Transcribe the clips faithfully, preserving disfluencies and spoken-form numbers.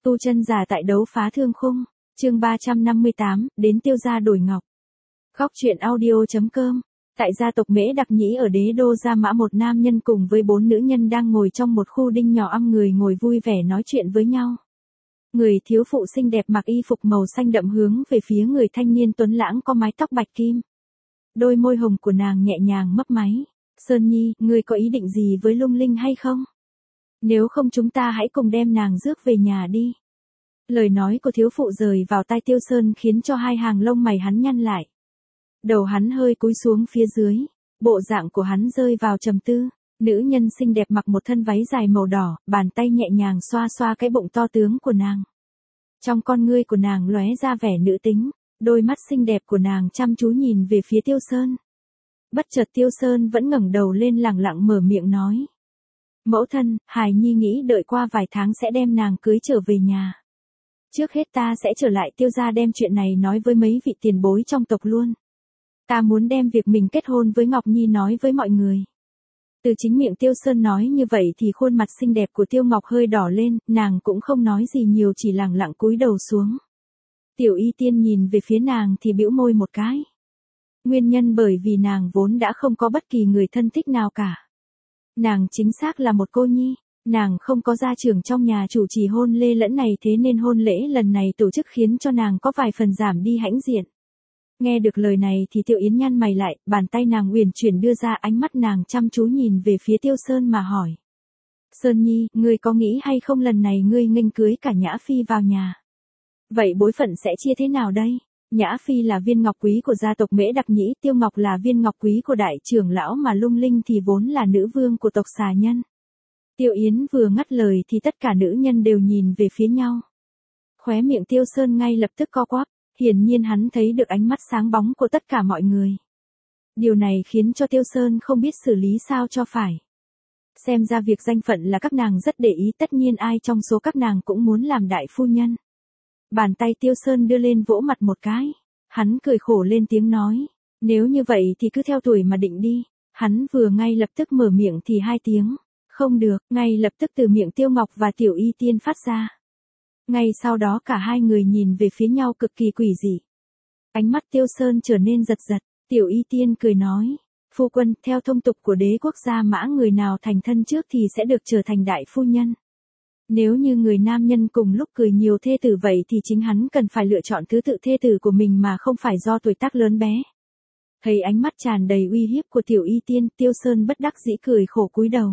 Tu Chân Giả tại đấu phá thương khung, chương ba trăm năm mươi tám, đến Tiêu gia đổi ngọc. Góc truyện audio chấm com. Tại gia tộc Mễ Đặc Nhĩ ở đế đô Gia Mã, một nam nhân cùng với bốn nữ nhân đang ngồi trong một khu đinh nhỏ âm người ngồi vui vẻ nói chuyện với nhau. Người thiếu phụ xinh đẹp mặc y phục màu xanh đậm hướng về phía người thanh niên tuấn lãng có mái tóc bạch kim. Đôi môi hồng của nàng nhẹ nhàng mấp máy. Sơn Nhi, ngươi có ý định gì với Lung Linh hay không? Nếu không chúng ta hãy cùng đem nàng rước về nhà đi. Lời nói của thiếu phụ rời vào tai Tiêu Sơn khiến cho hai hàng lông mày hắn nhăn lại. Đầu hắn hơi cúi xuống phía dưới, bộ dạng của hắn rơi vào trầm tư. Nữ nhân xinh đẹp mặc một thân váy dài màu đỏ, bàn tay nhẹ nhàng xoa xoa cái bụng to tướng của nàng. Trong con ngươi của nàng lóe ra vẻ nữ tính, đôi mắt xinh đẹp của nàng chăm chú nhìn về phía Tiêu Sơn. Bất chợt Tiêu Sơn vẫn ngẩng đầu lên lẳng lặng mở miệng nói. Mẫu thân, Hài Nhi nghĩ đợi qua vài tháng sẽ đem nàng cưới trở về nhà. Trước hết ta sẽ trở lại Tiêu gia đem chuyện này nói với mấy vị tiền bối trong tộc luôn. Ta muốn đem việc mình kết hôn với Ngọc Nhi nói với mọi người. Từ chính miệng Tiêu Sơn nói như vậy thì khuôn mặt xinh đẹp của Tiêu Ngọc hơi đỏ lên, nàng cũng không nói gì nhiều chỉ lẳng lặng cúi đầu xuống. Tiểu Y Tiên nhìn về phía nàng thì bĩu môi một cái. Nguyên nhân bởi vì nàng vốn đã không có bất kỳ người thân thích nào cả. Nàng chính xác là một cô nhi, nàng không có gia trưởng trong nhà chủ trì hôn lễ lẫn này, thế nên hôn lễ lần này tổ chức khiến cho nàng có vài phần giảm đi hãnh diện. Nghe được lời này thì Tiểu Yến nhăn mày lại, bàn tay nàng uyển chuyển đưa ra, ánh mắt nàng chăm chú nhìn về phía Tiêu Sơn mà hỏi. Sơn Nhi, ngươi có nghĩ hay không lần này ngươi nghênh cưới cả Nhã Phi vào nhà? Vậy bối phận sẽ chia thế nào đây? Nhã Phi là viên ngọc quý của gia tộc Mễ Đặc Nhĩ, Tiêu Ngọc là viên ngọc quý của đại trưởng lão, mà Lung Linh thì vốn là nữ vương của tộc Xà Nhân. Tiêu Yến vừa ngắt lời thì tất cả nữ nhân đều nhìn về phía nhau. Khóe miệng Tiêu Sơn ngay lập tức co quắp, hiển nhiên hắn thấy được ánh mắt sáng bóng của tất cả mọi người. Điều này khiến cho Tiêu Sơn không biết xử lý sao cho phải. Xem ra việc danh phận là các nàng rất để ý, tất nhiên ai trong số các nàng cũng muốn làm đại phu nhân. Bàn tay Tiêu Sơn đưa lên vỗ mặt một cái. Hắn cười khổ lên tiếng nói. Nếu như vậy thì cứ theo tuổi mà định đi. Hắn vừa ngay lập tức mở miệng thì hai tiếng. Không được, ngay lập tức từ miệng Tiêu Ngọc và Tiểu Y Tiên phát ra. Ngay sau đó cả hai người nhìn về phía nhau cực kỳ quỷ dị. Ánh mắt Tiêu Sơn trở nên giật giật. Tiểu Y Tiên cười nói. Phu quân, theo thông tục của đế quốc Gia Mã, người nào thành thân trước thì sẽ được trở thành đại phu nhân. Nếu như người nam nhân cùng lúc cười nhiều thê tử vậy thì chính hắn cần phải lựa chọn thứ tự thê tử của mình mà không phải do tuổi tác lớn bé. Thấy ánh mắt tràn đầy uy hiếp của Tiểu Y Tiên, Tiêu Sơn bất đắc dĩ cười khổ cúi đầu.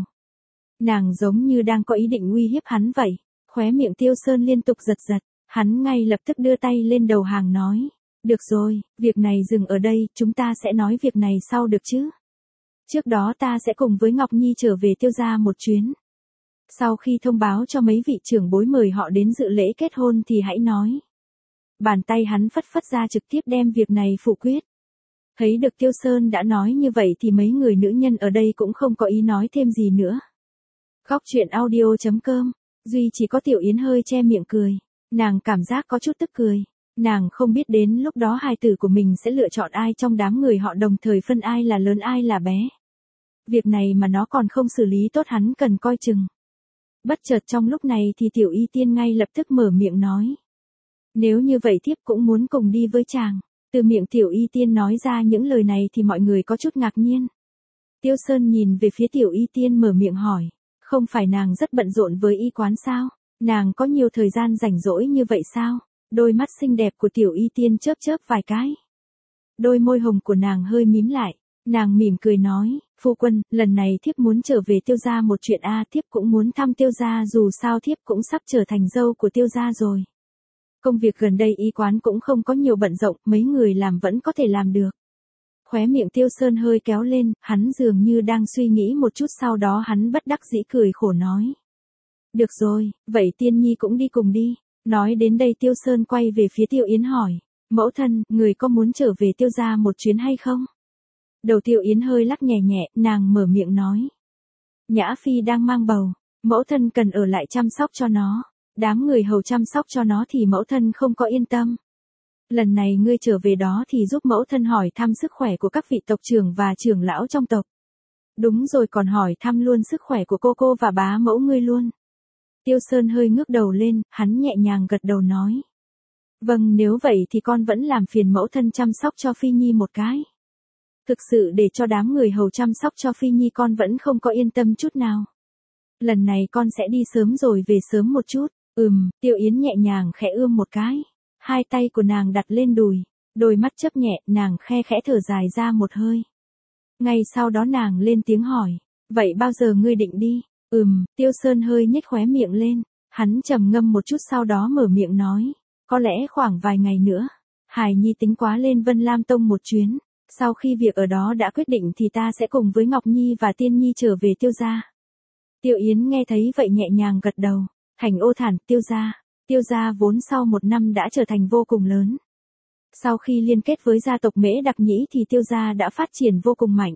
Nàng giống như đang có ý định uy hiếp hắn vậy. Khóe miệng Tiêu Sơn liên tục giật giật, hắn ngay lập tức đưa tay lên đầu hàng nói. Được rồi, việc này dừng ở đây, chúng ta sẽ nói việc này sau được chứ. Trước đó ta sẽ cùng với Ngọc Nhi trở về Tiêu gia một chuyến. Sau khi thông báo cho mấy vị trưởng bối mời họ đến dự lễ kết hôn thì hãy nói. Bàn tay hắn phất phất ra trực tiếp đem việc này phủ quyết. Thấy được Tiêu Sơn đã nói như vậy thì mấy người nữ nhân ở đây cũng không có ý nói thêm gì nữa. Góc truyện audio chấm com. Duy chỉ có Tiểu Yến hơi che miệng cười. Nàng cảm giác có chút tức cười. Nàng không biết đến lúc đó hài tử của mình sẽ lựa chọn ai trong đám người họ, đồng thời phân ai là lớn ai là bé. Việc này mà nó còn không xử lý tốt hắn cần coi chừng. Bất chợt trong lúc này thì Tiểu Y Tiên ngay lập tức mở miệng nói. Nếu như vậy thiếp cũng muốn cùng đi với chàng. Từ miệng Tiểu Y Tiên nói ra những lời này thì mọi người có chút ngạc nhiên. Tiêu Sơn nhìn về phía Tiểu Y Tiên mở miệng hỏi. Không phải nàng rất bận rộn với y quán sao? Nàng có nhiều thời gian rảnh rỗi như vậy sao? Đôi mắt xinh đẹp của Tiểu Y Tiên chớp chớp vài cái. Đôi môi hồng của nàng hơi mím lại. Nàng mỉm cười nói, phu quân, lần này thiếp muốn trở về Tiêu gia một chuyện a, à, thiếp cũng muốn thăm Tiêu gia, dù sao thiếp cũng sắp trở thành dâu của Tiêu gia rồi. Công việc gần đây y quán cũng không có nhiều bận rộn, mấy người làm vẫn có thể làm được. Khóe miệng Tiêu Sơn hơi kéo lên, hắn dường như đang suy nghĩ một chút, sau đó hắn bất đắc dĩ cười khổ nói. Được rồi, vậy Tiên Nhi cũng đi cùng đi. Nói đến đây Tiêu Sơn quay về phía Tiểu Yến hỏi, mẫu thân, người có muốn trở về Tiêu gia một chuyến hay không? Đầu Tiểu Yến hơi lắc nhẹ nhẹ, nàng mở miệng nói. Nhã Phi đang mang bầu, mẫu thân cần ở lại chăm sóc cho nó. Đám người hầu chăm sóc cho nó thì mẫu thân không có yên tâm. Lần này ngươi trở về đó thì giúp mẫu thân hỏi thăm sức khỏe của các vị tộc trưởng và trưởng lão trong tộc. Đúng rồi, còn hỏi thăm luôn sức khỏe của cô cô và bá mẫu ngươi luôn. Tiêu Sơn hơi ngước đầu lên, hắn nhẹ nhàng gật đầu nói. Vâng, nếu vậy thì con vẫn làm phiền mẫu thân chăm sóc cho Phi Nhi một cái. Thực sự để cho đám người hầu chăm sóc cho Phi Nhi con vẫn không có yên tâm chút nào. Lần này con sẽ đi sớm rồi về sớm một chút. Ừm, Tiêu Yến nhẹ nhàng khẽ ưm một cái. Hai tay của nàng đặt lên đùi. Đôi mắt chớp nhẹ, nàng khe khẽ thở dài ra một hơi. Ngay sau đó nàng lên tiếng hỏi. Vậy bao giờ ngươi định đi? Ừm, Tiêu Sơn hơi nhếch khóe miệng lên. Hắn trầm ngâm một chút sau đó mở miệng nói. Có lẽ khoảng vài ngày nữa. Hải Nhi tính quá lên Vân Lam Tông một chuyến. Sau khi việc ở đó đã quyết định thì ta sẽ cùng với Ngọc Nhi và Tiên Nhi trở về Tiêu gia. Tiêu Yến nghe thấy vậy nhẹ nhàng gật đầu. Thành Ô Thản, Tiêu gia. Tiêu gia vốn sau một năm đã trở thành vô cùng lớn. Sau khi liên kết với gia tộc Mễ Đặc Nhĩ thì Tiêu gia đã phát triển vô cùng mạnh.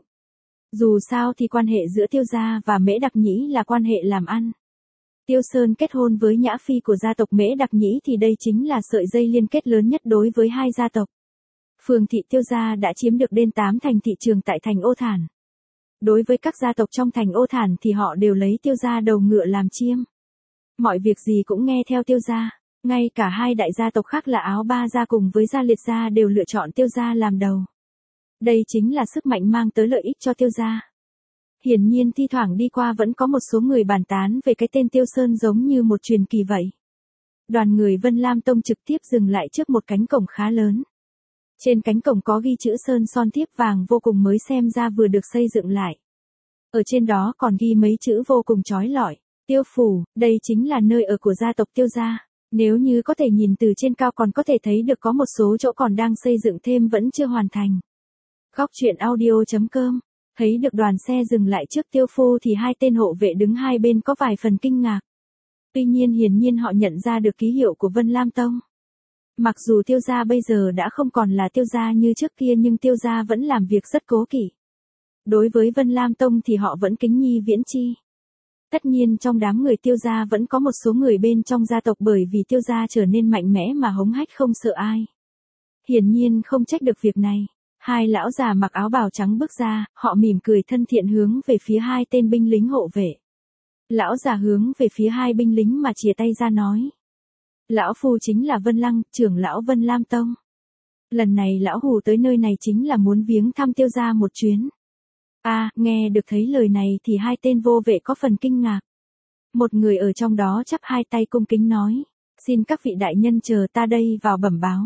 Dù sao thì quan hệ giữa Tiêu gia và Mễ Đặc Nhĩ là quan hệ làm ăn. Tiêu Sơn kết hôn với Nhã Phi của gia tộc Mễ Đặc Nhĩ thì đây chính là sợi dây liên kết lớn nhất đối với hai gia tộc. Phường thị Tiêu gia đã chiếm được đến tám thành thị trường tại thành Ô Thản. Đối với các gia tộc trong thành Ô Thản thì họ đều lấy Tiêu gia đầu ngựa làm chiêm. Mọi việc gì cũng nghe theo Tiêu gia, ngay cả hai đại gia tộc khác là Áo Ba gia cùng với Gia Liệt gia đều lựa chọn Tiêu gia làm đầu. Đây chính là sức mạnh mang tới lợi ích cho Tiêu gia. Hiển nhiên thi thoảng đi qua vẫn có một số người bàn tán về cái tên Tiêu Sơn giống như một truyền kỳ vậy. Đoàn người Vân Lam Tông trực tiếp dừng lại trước một cánh cổng khá lớn. Trên cánh cổng có ghi chữ sơn son thiếp vàng vô cùng mới xem ra vừa được xây dựng lại. Ở trên đó còn ghi mấy chữ vô cùng chói lọi. Tiêu phủ, đây chính là nơi ở của gia tộc Tiêu gia. Nếu như có thể nhìn từ trên cao còn có thể thấy được có một số chỗ còn đang xây dựng thêm vẫn chưa hoàn thành. Góc truyện audio chấm com. Thấy được đoàn xe dừng lại trước Tiêu phu thì hai tên hộ vệ đứng hai bên có vài phần kinh ngạc. Tuy nhiên hiển nhiên họ nhận ra được ký hiệu của Vân Lam Tông. Mặc dù Tiêu gia bây giờ đã không còn là Tiêu gia như trước kia nhưng Tiêu gia vẫn làm việc rất cố kỵ. Đối với Vân Lam Tông thì họ vẫn kính nhi viễn chi. Tất nhiên trong đám người Tiêu gia vẫn có một số người bên trong gia tộc bởi vì Tiêu gia trở nên mạnh mẽ mà hống hách không sợ ai. Hiển nhiên không trách được việc này. Hai lão già mặc áo bào trắng bước ra, họ mỉm cười thân thiện hướng về phía hai tên binh lính hộ vệ. Lão già hướng về phía hai binh lính mà chìa tay ra nói. Lão phu chính là Vân Lăng, trưởng lão Vân Lam Tông. Lần này lão hù tới nơi này chính là muốn viếng thăm Tiêu gia một chuyến. À, nghe được thấy lời này thì hai tên vô vệ có phần kinh ngạc. Một người ở trong đó chắp hai tay cung kính nói. Xin các vị đại nhân chờ ta đây vào bẩm báo.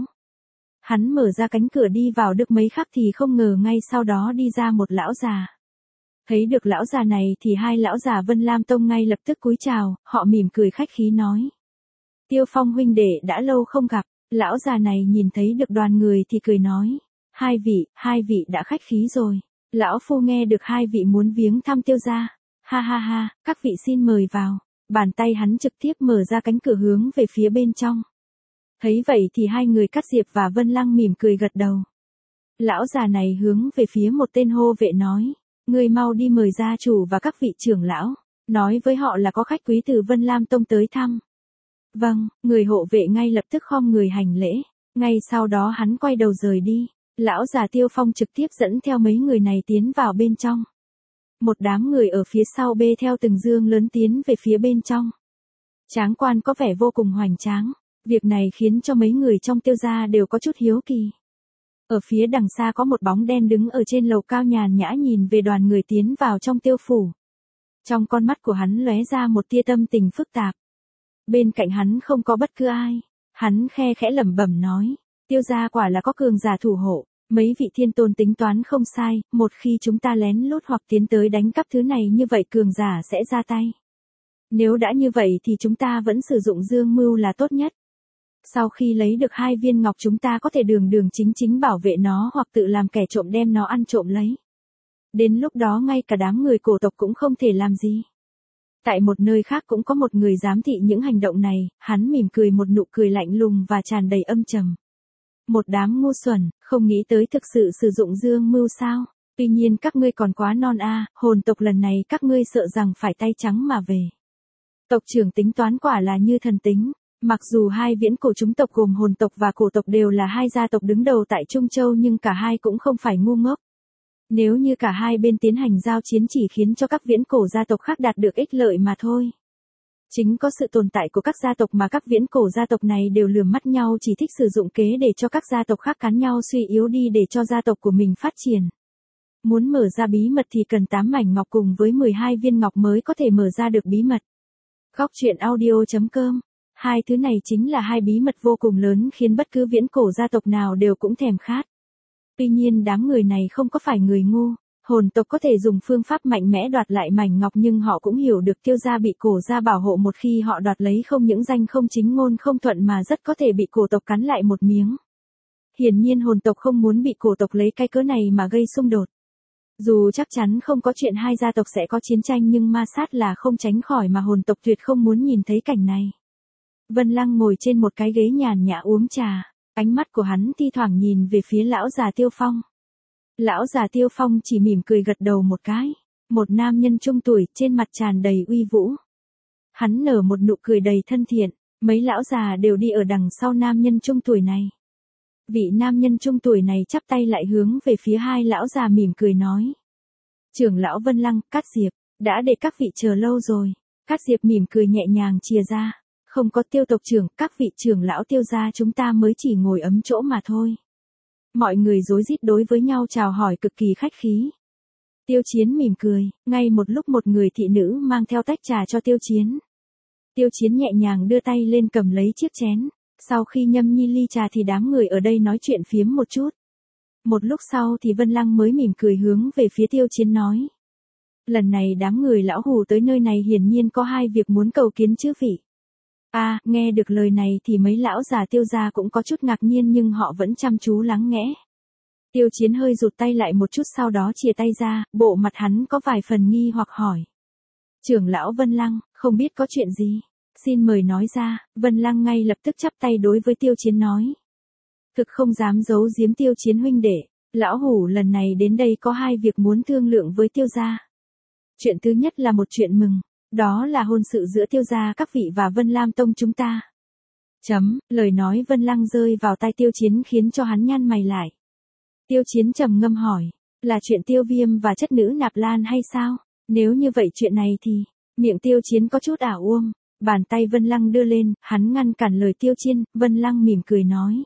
Hắn mở ra cánh cửa đi vào được mấy khắc thì không ngờ ngay sau đó đi ra một lão già. Thấy được lão già này thì hai lão già Vân Lam Tông ngay lập tức cúi chào, họ mỉm cười khách khí nói. Tiêu Phong huynh đệ đã lâu không gặp, lão già này nhìn thấy được đoàn người thì cười nói. Hai vị, hai vị đã khách khí rồi. Lão phu nghe được hai vị muốn viếng thăm Tiêu gia. Ha ha ha, các vị xin mời vào. Bàn tay hắn trực tiếp mở ra cánh cửa hướng về phía bên trong. Thấy vậy thì hai người Cát Diệp và Vân Lăng mỉm cười gật đầu. Lão già này hướng về phía một tên hô vệ nói. Người mau đi mời gia chủ và các vị trưởng lão. Nói với họ là có khách quý từ Vân Lam Tông tới thăm. Vâng, người hộ vệ ngay lập tức khom người hành lễ. Ngay sau đó hắn quay đầu rời đi. Lão già Tiêu Phong trực tiếp dẫn theo mấy người này tiến vào bên trong. Một đám người ở phía sau bê theo từng dương lớn tiến về phía bên trong. Tráng quan có vẻ vô cùng hoành tráng. Việc này khiến cho mấy người trong Tiêu gia đều có chút hiếu kỳ. Ở phía đằng xa có một bóng đen đứng ở trên lầu cao nhàn nhã nhìn về đoàn người tiến vào trong Tiêu phủ. Trong con mắt của hắn lóe ra một tia tâm tình phức tạp. Bên cạnh hắn không có bất cứ ai. Hắn khe khẽ lẩm bẩm nói. Tiêu gia quả là có cường giả thủ hộ. Mấy vị thiên tôn tính toán không sai, một khi chúng ta lén lút hoặc tiến tới đánh cắp thứ này như vậy cường giả sẽ ra tay. Nếu đã như vậy thì chúng ta vẫn sử dụng dương mưu là tốt nhất. Sau khi lấy được hai viên ngọc chúng ta có thể đường đường chính chính bảo vệ nó hoặc tự làm kẻ trộm đem nó ăn trộm lấy. Đến lúc đó ngay cả đám người cổ tộc cũng không thể làm gì. Tại một nơi khác cũng có một người giám thị những hành động này, hắn mỉm cười một nụ cười lạnh lùng và tràn đầy âm trầm. Một đám ngu xuẩn, không nghĩ tới thực sự sử dụng dương mưu sao? Tuy nhiên các ngươi còn quá non a, à, hồn tộc lần này các ngươi sợ rằng phải tay trắng mà về. Tộc trưởng tính toán quả là như thần tính. Mặc dù hai viễn cổ chúng tộc gồm hồn tộc và cổ tộc đều là hai gia tộc đứng đầu tại Trung Châu nhưng cả hai cũng không phải ngu ngốc. Nếu như cả hai bên tiến hành giao chiến chỉ khiến cho các viễn cổ gia tộc khác đạt được ích lợi mà thôi. Chính có sự tồn tại của các gia tộc mà các viễn cổ gia tộc này đều lườm mắt nhau, chỉ thích sử dụng kế để cho các gia tộc khác cắn nhau suy yếu đi để cho gia tộc của mình phát triển. Muốn mở ra bí mật thì cần tám mảnh ngọc cùng với mười hai viên ngọc mới có thể mở ra được bí mật. Góc truyện audio chấm com. Hai thứ này chính là hai bí mật vô cùng lớn khiến bất cứ viễn cổ gia tộc nào đều cũng thèm khát. Tuy nhiên đám người này không có phải người ngu. Hồn tộc có thể dùng phương pháp mạnh mẽ đoạt lại mảnh ngọc, nhưng họ cũng hiểu được Tiêu gia bị cổ gia bảo hộ, một khi họ đoạt lấy không những danh không chính ngôn không thuận mà rất có thể bị cổ tộc cắn lại một miếng. Hiển nhiên hồn tộc không muốn bị cổ tộc lấy cái cớ này mà gây xung đột. Dù chắc chắn không có chuyện hai gia tộc sẽ có chiến tranh nhưng ma sát là không tránh khỏi mà hồn tộc tuyệt không muốn nhìn thấy cảnh này. Vân Lăng ngồi trên một cái ghế nhàn nhã uống trà, ánh mắt của hắn thi thoảng nhìn về phía lão già Tiêu Phong. Lão già Tiêu Phong chỉ mỉm cười gật đầu một cái, một nam nhân trung tuổi trên mặt tràn đầy uy vũ. Hắn nở một nụ cười đầy thân thiện, mấy lão già đều đi ở đằng sau nam nhân trung tuổi này. Vị nam nhân trung tuổi này chắp tay lại hướng về phía hai lão già mỉm cười nói. Trưởng lão Vân Lăng, Cát Diệp, đã để các vị chờ lâu rồi. Cát Diệp mỉm cười nhẹ nhàng chìa ra, không có Tiêu tộc trưởng, các vị trưởng lão Tiêu gia chúng ta mới chỉ ngồi ấm chỗ mà thôi. Mọi người rối rít đối với nhau chào hỏi cực kỳ khách khí. Tiêu Chiến mỉm cười, ngay một lúc một người thị nữ mang theo tách trà cho Tiêu Chiến. Tiêu Chiến nhẹ nhàng đưa tay lên cầm lấy chiếc chén, sau khi nhâm nhi ly trà thì đám người ở đây nói chuyện phiếm một chút. Một lúc sau thì Vân Lăng mới mỉm cười hướng về phía Tiêu Chiến nói. Lần này đám người lão hù tới nơi này hiển nhiên có hai việc muốn cầu kiến chư vị. À, nghe được lời này thì mấy lão già Tiêu gia cũng có chút ngạc nhiên nhưng họ vẫn chăm chú lắng nghe. Tiêu Chiến hơi rụt tay lại một chút sau đó chìa tay ra, bộ mặt hắn có vài phần nghi hoặc hỏi. Trưởng lão Vân Lăng, không biết có chuyện gì? Xin mời nói ra. Vân Lăng ngay lập tức chắp tay đối với Tiêu Chiến nói. Thực không dám giấu giếm Tiêu Chiến huynh đệ, lão hủ lần này đến đây có hai việc muốn thương lượng với Tiêu gia. Chuyện thứ nhất là một chuyện mừng. Đó là hôn sự giữa Tiêu gia các vị và Vân Lam Tông chúng ta. Chấm, lời nói Vân Lăng rơi vào tai Tiêu Chiến khiến cho hắn nhăn mày lại. Tiêu Chiến trầm ngâm hỏi, là chuyện Tiêu Viêm và chất nữ Nạp Lan hay sao? Nếu như vậy chuyện này thì, miệng Tiêu Chiến có chút ảo uông, bàn tay Vân Lăng đưa lên, hắn ngăn cản lời Tiêu Chiến, Vân Lăng mỉm cười nói.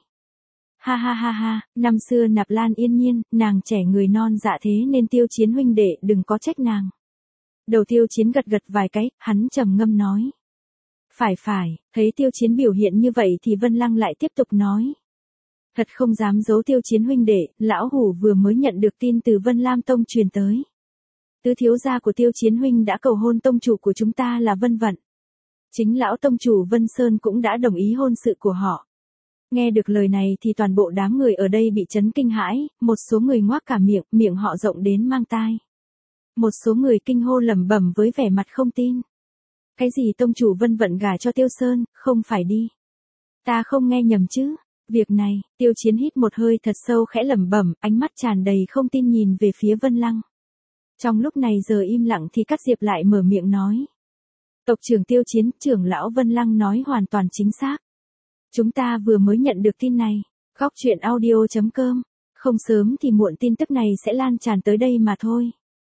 Ha ha ha ha, năm xưa Nạp Lan yên nhiên, nàng trẻ người non dạ thế nên Tiêu Chiến huynh đệ đừng có trách nàng. Đầu Tiêu Chiến gật gật vài cái, hắn trầm ngâm nói. Phải phải, thấy Tiêu Chiến biểu hiện như vậy thì Vân Lăng lại tiếp tục nói. Thật không dám giấu Tiêu Chiến huynh đệ, lão hủ vừa mới nhận được tin từ Vân Lam Tông truyền tới. Tứ thiếu gia của Tiêu Chiến huynh đã cầu hôn tông chủ của chúng ta là Vân Vận. Chính lão tông chủ Vân Sơn cũng đã đồng ý hôn sự của họ. Nghe được lời này thì toàn bộ đám người ở đây bị chấn kinh hãi, một số người ngoác cả miệng, miệng họ rộng đến mang tai. Một số người kinh hô lẩm bẩm với vẻ mặt không tin. Cái gì tông chủ Vân Vận gả cho Tiêu Sơn, không phải đi. Ta không nghe nhầm chứ. Việc này, Tiêu Chiến hít một hơi thật sâu khẽ lẩm bẩm, ánh mắt tràn đầy không tin nhìn về phía Vân Lăng. Trong lúc này giờ im lặng thì Cát Diệp lại mở miệng nói. Tộc trưởng Tiêu Chiến, trưởng lão Vân Lăng nói hoàn toàn chính xác. Chúng ta vừa mới nhận được tin này. Góc truyện audio chấm com. Không sớm thì muộn tin tức này sẽ lan tràn tới đây mà thôi.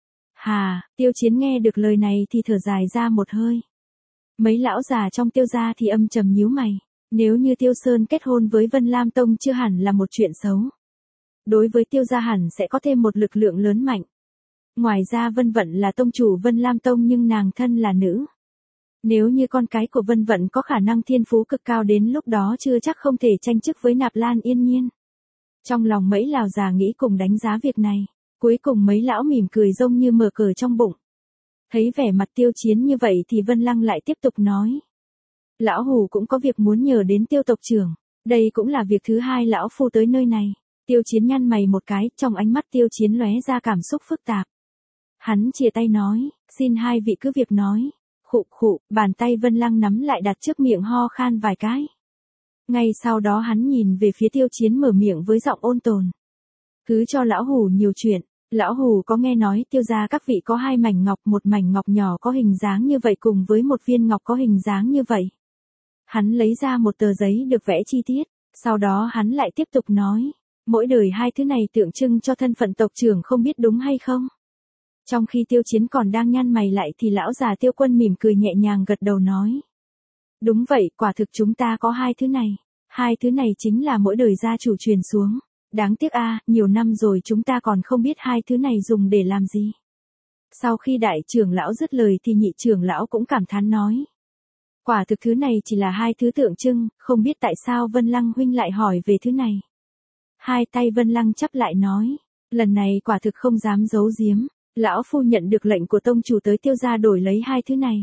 Hà, Tiêu Chiến nghe được lời này thì thở dài ra một hơi. Mấy lão già trong Tiêu gia thì âm trầm nhíu mày. Nếu như Tiêu Sơn kết hôn với Vân Lam Tông chưa hẳn là một chuyện xấu. Đối với Tiêu gia hẳn sẽ có thêm một lực lượng lớn mạnh. Ngoài ra Vân Vận là tông chủ Vân Lam Tông nhưng nàng thân là nữ. Nếu như con cái của Vân Vận có khả năng thiên phú cực cao đến lúc đó chưa chắc không thể tranh chức với Nạp Lan yên nhiên. Trong lòng mấy lão già nghĩ cùng đánh giá việc này. Cuối cùng mấy lão mỉm cười rông như mở cờ trong bụng. Thấy vẻ mặt Tiêu Chiến như vậy thì Vân Lăng lại tiếp tục nói. Lão hù cũng có việc muốn nhờ đến Tiêu tộc trưởng. Đây cũng là việc thứ hai lão phu tới nơi này. Tiêu Chiến nhăn mày một cái, trong ánh mắt Tiêu Chiến lóe ra cảm xúc phức tạp. Hắn chìa tay nói, xin hai vị cứ việc nói. Khụ khụ, bàn tay Vân Lăng nắm lại đặt trước miệng ho khan vài cái. Ngay sau đó hắn nhìn về phía Tiêu Chiến mở miệng với giọng ôn tồn. Cứ cho lão hù nhiều chuyện. Lão hù có nghe nói Tiêu gia các vị có hai mảnh ngọc, một mảnh ngọc nhỏ có hình dáng như vậy cùng với một viên ngọc có hình dáng như vậy. Hắn lấy ra một tờ giấy được vẽ chi tiết, sau đó hắn lại tiếp tục nói, mỗi đời hai thứ này tượng trưng cho thân phận tộc trưởng không biết đúng hay không? Trong khi Tiêu Chiến còn đang nhăn mày lại thì lão già Tiêu Quân mỉm cười nhẹ nhàng gật đầu nói. Đúng vậy, quả thực chúng ta có hai thứ này. Hai thứ này chính là mỗi đời gia chủ truyền xuống. Đáng tiếc a, nhiều năm rồi chúng ta còn không biết hai thứ này dùng để làm gì. Sau khi đại trưởng lão dứt lời thì nhị trưởng lão cũng cảm thán nói. Quả thực thứ này chỉ là hai thứ tượng trưng, không biết tại sao Vân Lăng huynh lại hỏi về thứ này. Hai tay Vân Lăng chắp lại nói. Lần này quả thực không dám giấu giếm. Lão phu nhận được lệnh của tông chủ tới Tiêu gia đổi lấy hai thứ này.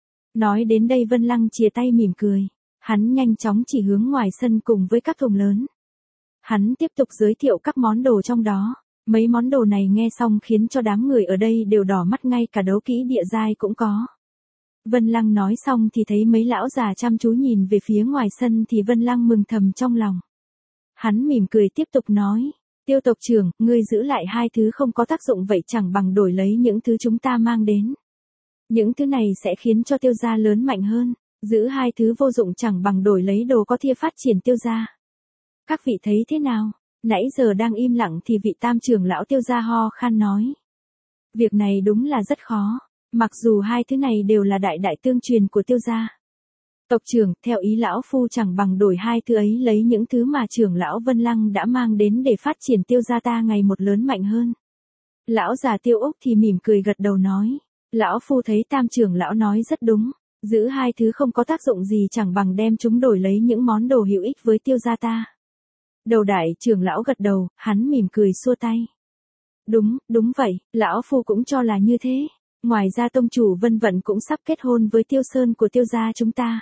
Nói đến đây Vân Lăng chìa tay mỉm cười. Hắn nhanh chóng chỉ hướng ngoài sân cùng với các thùng lớn. Hắn tiếp tục giới thiệu các món đồ trong đó. Mấy món đồ này nghe xong khiến cho đám người ở đây đều đỏ mắt, ngay cả đấu kỹ địa giai cũng có. Vân Lăng nói xong thì thấy mấy lão già chăm chú nhìn về phía ngoài sân thì Vân Lăng mừng thầm trong lòng. Hắn mỉm cười tiếp tục nói. Tiêu tộc trưởng, ngươi giữ lại hai thứ không có tác dụng vậy chẳng bằng đổi lấy những thứ chúng ta mang đến. Những thứ này sẽ khiến cho Tiêu gia lớn mạnh hơn. Giữ hai thứ vô dụng chẳng bằng đổi lấy đồ có thể phát triển Tiêu gia. Các vị thấy thế nào? Nãy giờ đang im lặng thì vị tam trưởng lão Tiêu gia ho khan nói. Việc này đúng là rất khó. Mặc dù hai thứ này đều là đại đại tương truyền của Tiêu gia. Tộc trưởng, theo ý lão phu chẳng bằng đổi hai thứ ấy lấy những thứ mà trưởng lão Vân Lăng đã mang đến để phát triển Tiêu gia ta ngày một lớn mạnh hơn. Lão già Tiêu Úc thì mỉm cười gật đầu nói. Lão phu thấy tam trưởng lão nói rất đúng. Giữ hai thứ không có tác dụng gì chẳng bằng đem chúng đổi lấy những món đồ hữu ích với Tiêu gia ta. Đầu đại trưởng lão gật đầu, hắn mỉm cười xua tay. Đúng, đúng vậy, lão phu cũng cho là như thế. Ngoài ra tông chủ Vân Vận cũng sắp kết hôn với Tiêu Sơn của Tiêu gia chúng ta.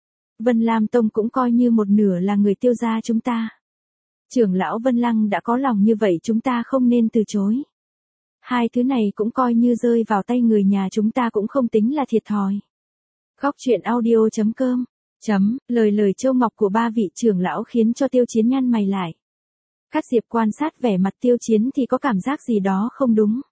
Vân Lam Tông cũng coi như một nửa là người Tiêu gia chúng ta. Trưởng lão Vân Lăng đã có lòng như vậy chúng ta không nên từ chối. Hai thứ này cũng coi như rơi vào tay người nhà chúng ta cũng không tính là thiệt thòi. Khóc chuyện audio chấm com Chấm, lời lời châu ngọc của ba vị trưởng lão khiến cho Tiêu Chiến nhăn mày lại. Cát Diệp quan sát vẻ mặt Tiêu Chiến thì có cảm giác gì đó không đúng.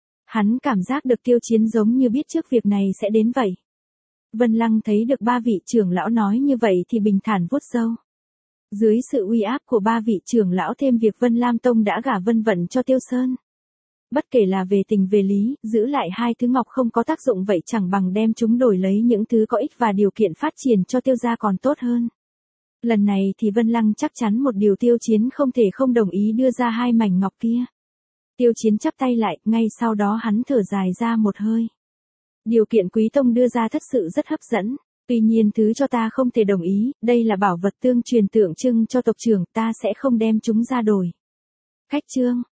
Hắn cảm giác được Tiêu Chiến giống như biết trước việc này sẽ đến vậy. Vân Lăng thấy được ba vị trưởng lão nói như vậy thì bình thản vuốt râu. Dưới sự uy áp của ba vị trưởng lão thêm việc Vân Lam Tông đã gả Vân Vận cho Tiêu Sơn. Bất kể là về tình về lý, giữ lại hai thứ ngọc không có tác dụng vậy chẳng bằng đem chúng đổi lấy những thứ có ích và điều kiện phát triển cho Tiêu gia còn tốt hơn. Lần này thì Vân Lăng chắc chắn một điều Tiêu Chiến không thể không đồng ý đưa ra hai mảnh ngọc kia. Tiêu Chiến chắp tay lại, ngay sau đó hắn thở dài ra một hơi. Điều kiện Quý Tông đưa ra thật sự rất hấp dẫn, tuy nhiên thứ cho ta không thể đồng ý, đây là bảo vật tương truyền tượng trưng cho tộc trưởng, ta sẽ không đem chúng ra đổi. Khách chương